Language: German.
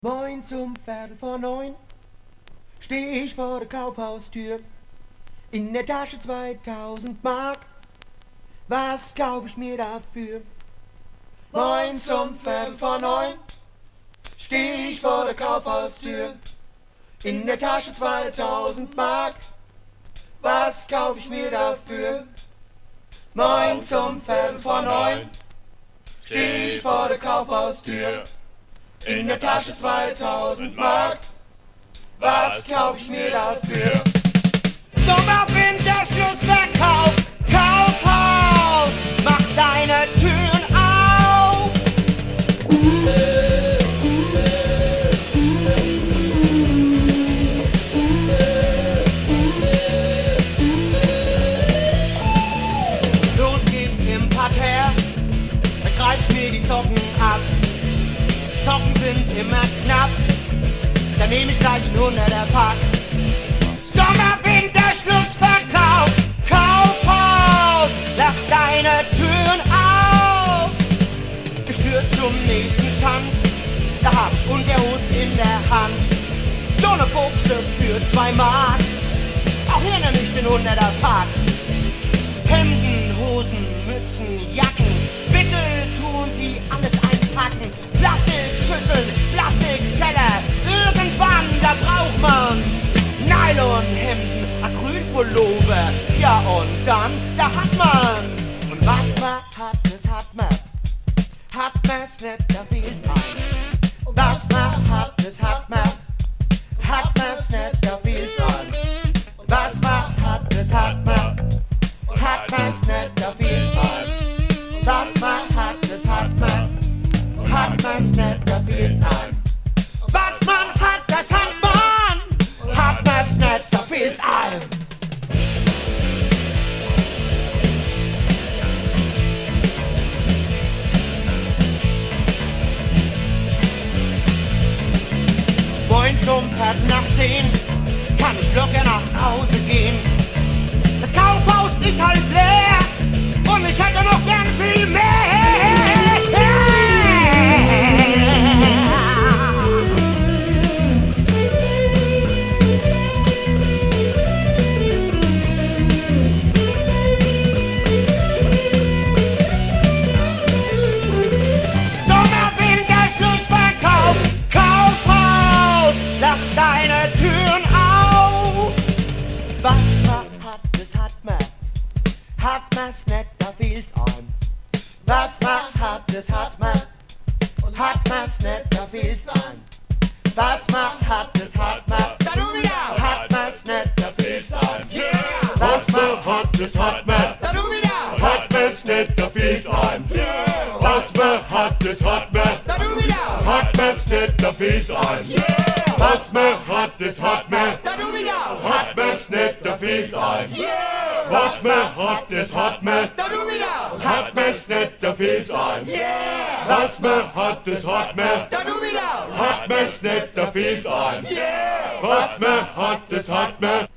Morgens um 8:45 steh ich vor der Kaufhaustür, in der Tasche 2000 Mark, was kauf ich mir dafür? Morgens um 8:45 steh ich vor der Kaufhaustür, in der Tasche 2000 Mark, was kauf ich mir dafür? Morgens um 8:45 steh ich vor der Kaufhaustür, in der Tasche 2000 Mark, was kauf ich mir dafür? Sommer, Winter, Schlussverkauf, Kaufhaus, mach deine Türen auf! Los geht's im Parterre, da greif ich mir die Socken ab. Socken sind immer knapp, dann nehm ich gleich einen 100er Pack. Sommer, Winter, Schlussverkauf, Kaufhaus, lass deine Türen auf. Ich stür zum nächsten Stand, da hab ich Unterhosen in der Hand. So ne Buchse für 2 Mark, auch hier nehm ich den 100er Pack. Hemden, Hosen, Mützen, Jacken, bitte tun Sie alles einpacken. Plastikschüsseln, Plastikteller, irgendwann, da braucht man's. Nylonhemden, Acrylpullover, ja und dann, da hat man's. Und was man hat, das hat man. Hat man's nicht, da fehlt's ein. Was man hat, das hat man. Hat man's nicht, da fehlt's ein. Was man hat, das hat man. Hat man's nicht, da fehlt's ein. Was man hat, das hat man. Hat man's nicht, da fehlt's ein. Was man hat, das hat man. Hat man's nicht, da fehlt's ein. Morgens um 9:45 kann ich locker nach Hause gehen. Das Kaufhaus ist halb leer und ich hätte noch gern viel mehr. Sommer, Winter, Schlussverkauf, Kaufhaus, lass deine Türen auf. Was man hat, das hat man. Hat man's nicht, da fehlt's ein. Was man hat, das hat man. Hat man's nicht, da fehlt's ein. Was man hat, das hat man. Hat man's nicht, da fehlt's ein. Was man hat, das hat man. Hat man's nicht, da fehlt's ein. Was man hat, das hat man. Hat man's nicht, da fehlt's ein. Was man hat, das hat man. Hat man's nicht, da fehlt's ein. Was man hat, das hat man. Hat man's nicht, da fehlt's ein. Was man hat, das hat man. Hat man's nicht, da fehlt's ein. Was man hat, das hat man.